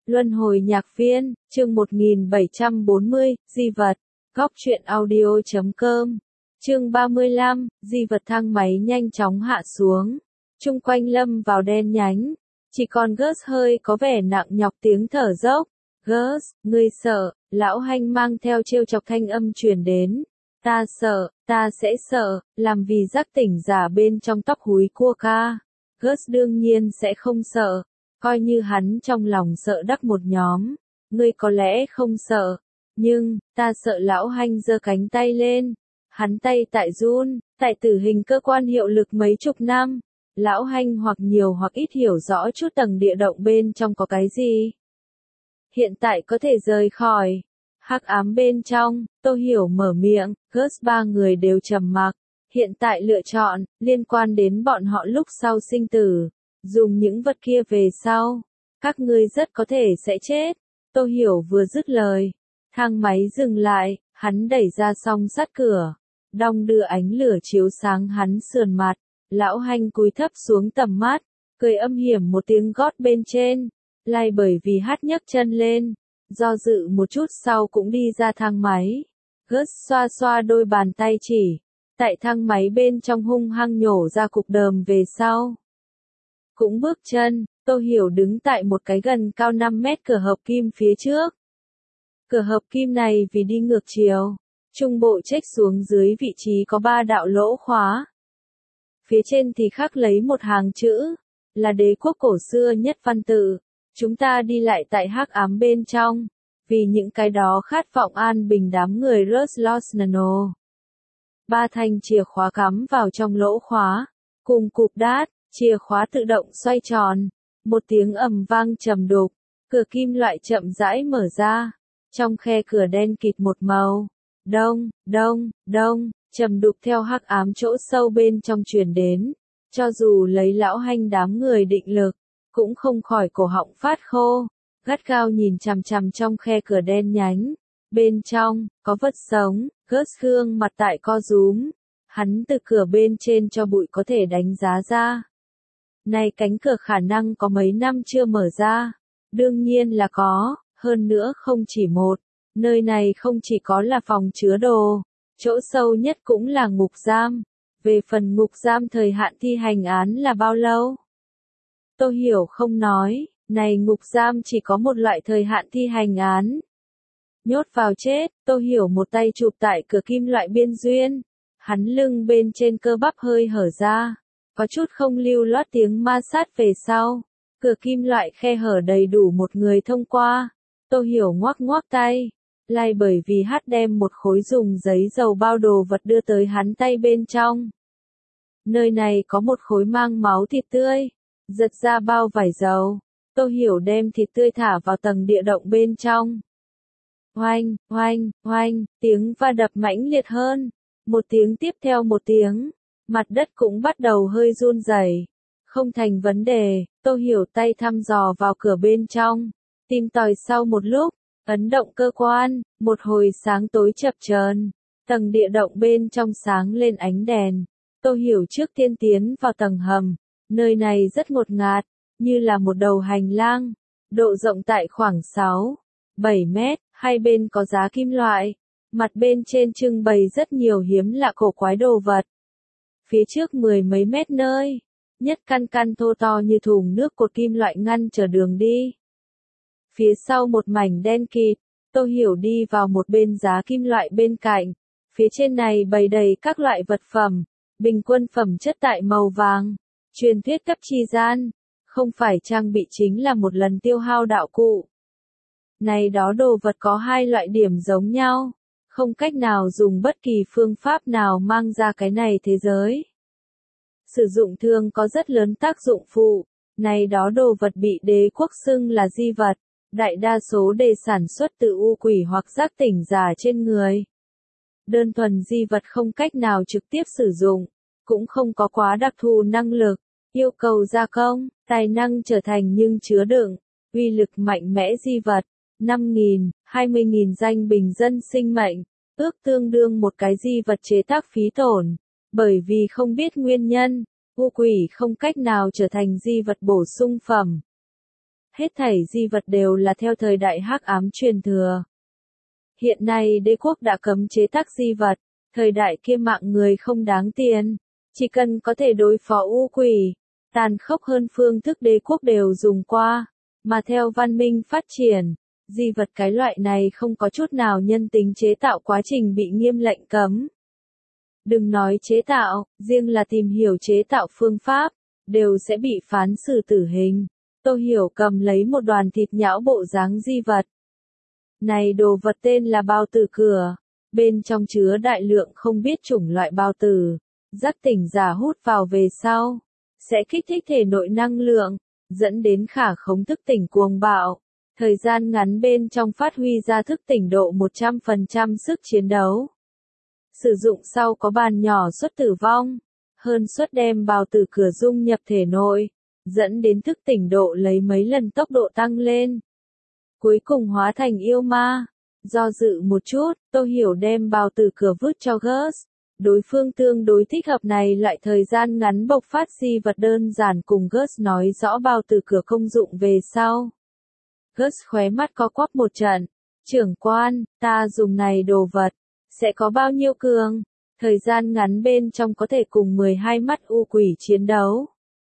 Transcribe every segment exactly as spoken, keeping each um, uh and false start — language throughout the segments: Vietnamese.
Luân hồi nhạc viên, chương một nghìn bảy trăm bốn mươi, di vật, góc truyện audio chấm com. Chương ba mươi lăm, di vật thang máy nhanh chóng hạ xuống. Chung quanh lâm vào đen nhánh. Chỉ còn Gus hơi có vẻ nặng nhọc tiếng thở dốc. Gus, ngươi sợ, lão Hanh mang theo trêu chọc thanh âm truyền đến. Ta sợ, ta sẽ sợ, làm vì giác tỉnh giả bên trong tóc húi cua ca. Gus đương nhiên sẽ không sợ. Coi như hắn trong lòng sợ đắc một nhóm, ngươi có lẽ không sợ, nhưng, ta sợ lão Hanh giơ cánh tay lên, hắn tay tại run, tại tử hình cơ quan hiệu lực mấy chục năm, lão Hanh hoặc nhiều hoặc ít hiểu rõ chút tầng địa động bên trong có cái gì. Hiện tại có thể rời khỏi, hắc ám bên trong, Tô Hiểu mở miệng, Gus ba người đều trầm mặc, hiện tại lựa chọn, liên quan đến bọn họ lúc sau sinh tử. Dùng những vật kia về sau, các ngươi rất có thể sẽ chết. Tô Hiểu vừa dứt lời, thang máy dừng lại, hắn đẩy ra song sắt cửa, đong đưa ánh lửa chiếu sáng hắn sườn mặt, lão Hanh cúi thấp xuống tầm mắt, cười âm hiểm một tiếng gót bên trên, lai bởi vì hát nhấc chân lên, do dự một chút sau cũng đi ra thang máy. Gus xoa xoa đôi bàn tay chỉ, tại thang máy bên trong hung hăng nhổ ra cục đờm về sau. Cũng bước chân, Tô Hiểu đứng tại một cái gần cao năm mét cửa hợp kim phía trước. Cửa hợp kim này vì đi ngược chiều, trung bộ chếch xuống dưới vị trí có ba đạo lỗ khóa. Phía trên thì khắc lấy một hàng chữ, là đế quốc cổ xưa nhất văn tự. Chúng ta đi lại tại hắc ám bên trong, vì những cái đó khát vọng an bình đám người Ruslosnano. Ba thanh chìa khóa cắm vào trong lỗ khóa, cùng cụp đát. Chìa khóa tự động xoay tròn, một tiếng ầm vang trầm đục, cửa kim loại chậm rãi mở ra, trong khe cửa đen kịt một màu, đông, đông, đông, trầm đục theo hắc ám chỗ sâu bên trong truyền đến, cho dù lấy lão Hanh đám người định lực, cũng không khỏi cổ họng phát khô, gắt gao nhìn chằm chằm trong khe cửa đen nhánh, bên trong, có vật sống, Gus gương mặt tại co rúm, hắn từ cửa bên trên cho bụi có thể đánh giá ra. Này cánh cửa khả năng có mấy năm chưa mở ra, đương nhiên là có, hơn nữa không chỉ một, nơi này không chỉ có là phòng chứa đồ, chỗ sâu nhất cũng là ngục giam, về phần ngục giam thời hạn thi hành án là bao lâu? Tô Hiểu không nói, này ngục giam chỉ có một loại thời hạn thi hành án. Nhốt vào chết, Tô Hiểu một tay chụp tại cửa kim loại biên duyên, hắn lưng bên trên cơ bắp hơi hở ra. Có chút không lưu loát tiếng ma sát về sau, cửa kim loại khe hở đầy đủ một người thông qua. Tô Hiểu ngoắc ngoắc tay, lai bởi vì hát đem một khối dùng giấy dầu bao đồ vật đưa tới hắn tay bên trong. Nơi này có một khối mang máu thịt tươi, giật ra bao vải dầu, Tô Hiểu đem thịt tươi thả vào tầng địa động bên trong. Oanh, oanh, oanh, tiếng va đập mãnh liệt hơn, một tiếng tiếp theo một tiếng. Mặt đất cũng bắt đầu hơi run rẩy. Không thành vấn đề, Tô Hiểu tay thăm dò vào cửa bên trong, tìm tòi sau một lúc, ấn động cơ quan, một hồi sáng tối chập chờn, tầng địa động bên trong sáng lên ánh đèn. Tô Hiểu trước tiên tiến vào tầng hầm, nơi này rất ngột ngạt, như là một đầu hành lang, độ rộng tại khoảng sáu, bảy mét, hai bên có giá kim loại, mặt bên trên trưng bày rất nhiều hiếm lạ cổ quái đồ vật. Phía trước mười mấy mét nơi, nhất căn căn thô to như thùng nước cột kim loại ngăn trở đường đi. Phía sau một mảnh đen kịt, Tô Hiểu đi vào một bên giá kim loại bên cạnh, phía trên này bày đầy các loại vật phẩm, bình quân phẩm chất tại màu vàng, truyền thuyết cấp chi gian, không phải trang bị chính là một lần tiêu hao đạo cụ. Này đó đồ vật có hai loại điểm giống nhau. Không cách nào dùng bất kỳ phương pháp nào mang ra cái này thế giới. Sử dụng thường có rất lớn tác dụng phụ, này đó đồ vật bị đế quốc xưng là di vật, đại đa số đều sản xuất từ u quỷ hoặc giác tỉnh giả trên người. Đơn thuần di vật không cách nào trực tiếp sử dụng, cũng không có quá đặc thù năng lực, yêu cầu gia công, tài năng trở thành nhưng chứa đựng, uy lực mạnh mẽ di vật. năm nghìn, hai mươi nghìn danh bình dân sinh mệnh, ước tương đương một cái di vật chế tác phí tổn, bởi vì không biết nguyên nhân, u quỷ không cách nào trở thành di vật bổ sung phẩm. Hết thảy di vật đều là theo thời đại hắc ám truyền thừa. Hiện nay đế quốc đã cấm chế tác di vật, thời đại kia mạng người không đáng tiền, chỉ cần có thể đối phó u quỷ, tàn khốc hơn phương thức đế quốc đều dùng qua, mà theo văn minh phát triển, di vật cái loại này không có chút nào nhân tính chế tạo quá trình bị nghiêm lệnh cấm. Đừng nói chế tạo, riêng là tìm hiểu chế tạo phương pháp, đều sẽ bị phán xử tử hình. Tô Hiểu cầm lấy một đoàn thịt nhão bộ dáng di vật. Này đồ vật tên là bao tử cửa, bên trong chứa đại lượng không biết chủng loại bao tử, giác tỉnh giả hút vào về sau, sẽ kích thích thể nội năng lượng, dẫn đến khả khống thức tỉnh cuồng bạo, thời gian ngắn bên trong phát huy ra thức tỉnh độ một trăm phần trăm sức chiến đấu. Sử dụng sau có bàn nhỏ suất tử vong, hơn suất đem bao tử cửa dung nhập thể nội, dẫn đến thức tỉnh độ lấy mấy lần tốc độ tăng lên. Cuối cùng hóa thành yêu ma. Do dự một chút, Tô Hiểu đem bao tử cửa vứt cho Gus. Đối phương tương đối thích hợp này loại thời gian ngắn bộc phát di vật đơn giản cùng Gus nói rõ bao tử cửa công dụng về sau. Gus khóe mắt co quắp một trận. Trưởng quan, ta dùng này đồ vật, sẽ có bao nhiêu cường? Thời gian ngắn bên trong có thể cùng mười hai mắt u quỷ chiến đấu.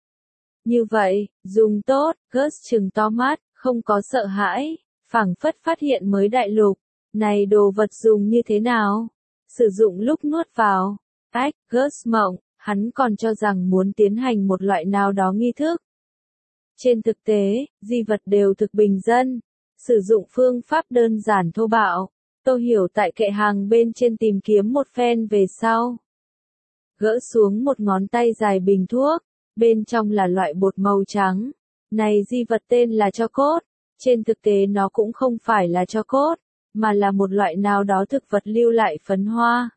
Như vậy, dùng tốt, Gus trừng to mắt, không có sợ hãi, phảng phất phát hiện mới đại lục. Này đồ vật dùng như thế nào? Sử dụng lúc nuốt vào. Ách, Gus mộng, hắn còn cho rằng muốn tiến hành một loại nào đó nghi thức. Trên thực tế, di vật đều thực bình dân. Sử dụng phương pháp đơn giản thô bạo. Tô Hiểu tại kệ hàng bên trên tìm kiếm một phen về sau. Gỡ xuống một ngón tay dài bình thuốc. Bên trong là loại bột màu trắng. Này di vật tên là cho cốt. Trên thực tế nó cũng không phải là cho cốt, mà là một loại nào đó thực vật lưu lại phấn hoa.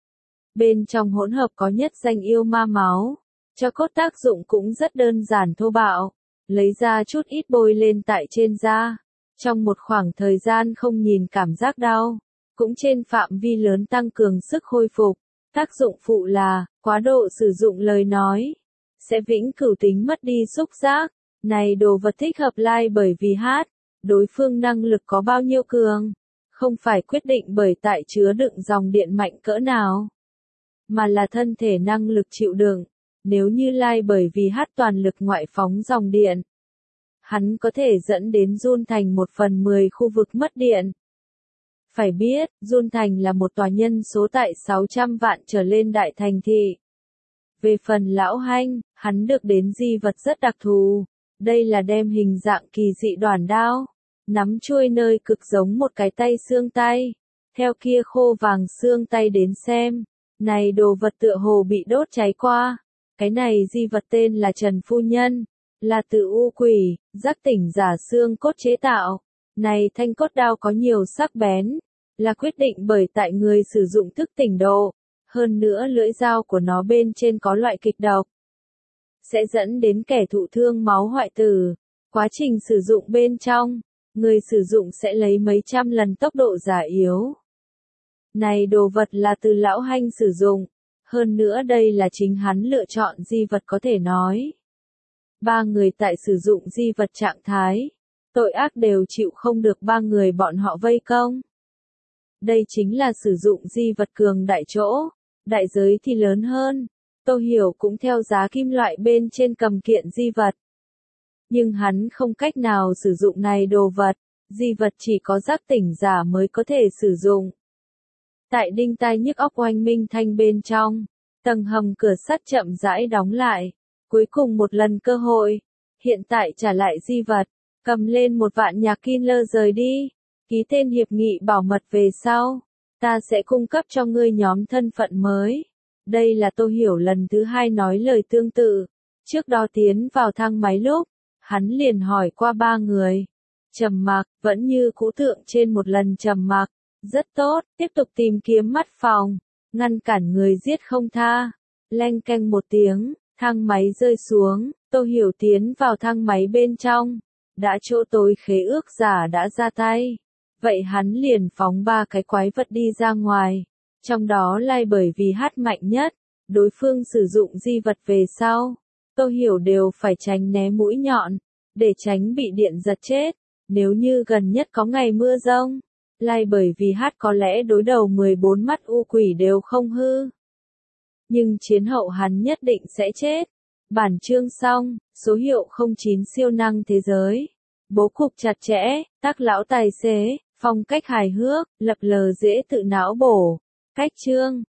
Bên trong hỗn hợp có nhất danh yêu ma máu. Cho cốt tác dụng cũng rất đơn giản thô bạo. Lấy ra chút ít bôi lên tại trên da. Trong một khoảng thời gian không nhìn cảm giác đau. Cũng trên phạm vi lớn tăng cường sức hồi phục. Tác dụng phụ là, quá độ sử dụng lời nói. Sẽ vĩnh cửu tính mất đi xúc giác. Này đồ vật thích hợp lai bởi vì hát. Đối phương năng lực có bao nhiêu cường. Không phải quyết định bởi tại chứa đựng dòng điện mạnh cỡ nào. Mà là thân thể năng lực chịu đựng. Nếu như lai bởi vì hát toàn lực ngoại phóng dòng điện. Hắn có thể dẫn đến run thành một phần mười khu vực mất điện. Phải biết, Run Thành là một tòa nhân số tại sáu trăm vạn trở lên đại thành thị. Về phần lão hanh, hắn được đến di vật rất đặc thù. Đây là đem hình dạng kỳ dị đoản đao. Nắm chuôi nơi cực giống một cái tay xương tay. Theo kia khô vàng xương tay đến xem. Này đồ vật tựa hồ bị đốt cháy qua. Cái này di vật tên là Trần Phu Nhân. Là từ u quỷ, giác tỉnh giả xương cốt chế tạo. Này thanh cốt đao có nhiều sắc bén. Là quyết định bởi tại người sử dụng thức tỉnh độ. Hơn nữa lưỡi dao của nó bên trên có loại kịch độc. Sẽ dẫn đến kẻ thụ thương máu hoại tử. Quá trình sử dụng bên trong. Người sử dụng sẽ lấy mấy trăm lần tốc độ giả yếu. Này đồ vật là từ lão hanh sử dụng. Hơn nữa đây là chính hắn lựa chọn di vật có thể nói. Ba người tại sử dụng di vật trạng thái. Tội ác đều chịu không được ba người bọn họ vây công. Đây chính là sử dụng di vật cường đại chỗ. Đại giới thì lớn hơn. Tô Hiểu cũng theo giá kim loại bên trên cầm kiện di vật. Nhưng hắn không cách nào sử dụng này đồ vật. Di vật chỉ có giác tỉnh giả mới có thể sử dụng. Tại đinh tai nhức óc oanh minh thanh bên trong. Tầng hầm cửa sắt chậm rãi đóng lại. Cuối cùng một lần cơ hội. Hiện tại trả lại di vật. Cầm lên một vạn nhạc killer rời đi. Ký tên hiệp nghị bảo mật về sau. Ta sẽ cung cấp cho ngươi nhóm thân phận mới. Đây là Tô Hiểu lần thứ hai nói lời tương tự. Trước đó tiến vào thang máy lúc. Hắn liền hỏi qua ba người. Trầm mặc, vẫn như cũ tượng trên một lần trầm mặc. Rất tốt, tiếp tục tìm kiếm mắt phòng. Ngăn cản người giết không tha. Leng keng một tiếng, thang máy rơi xuống. Tô Hiểu tiến vào thang máy bên trong. Đã chỗ tối khế ước giả đã ra tay. Vậy hắn liền phóng ba cái quái vật đi ra ngoài. Trong đó lai bởi vì hát mạnh nhất. Đối phương sử dụng di vật về sau. Tô Hiểu đều phải tránh né mũi nhọn. để tránh bị điện giật chết. Nếu như gần nhất có ngày mưa giông, lai bởi vì hát có lẽ đối đầu mười bốn mắt u quỷ đều không hư. Nhưng chiến hậu hắn nhất định sẽ chết. Bản chương xong, số hiệu không chín siêu năng thế giới. Bố cục chặt chẽ, tác lão tài xế, phong cách hài hước, lập lờ dễ tự não bổ. Cách chương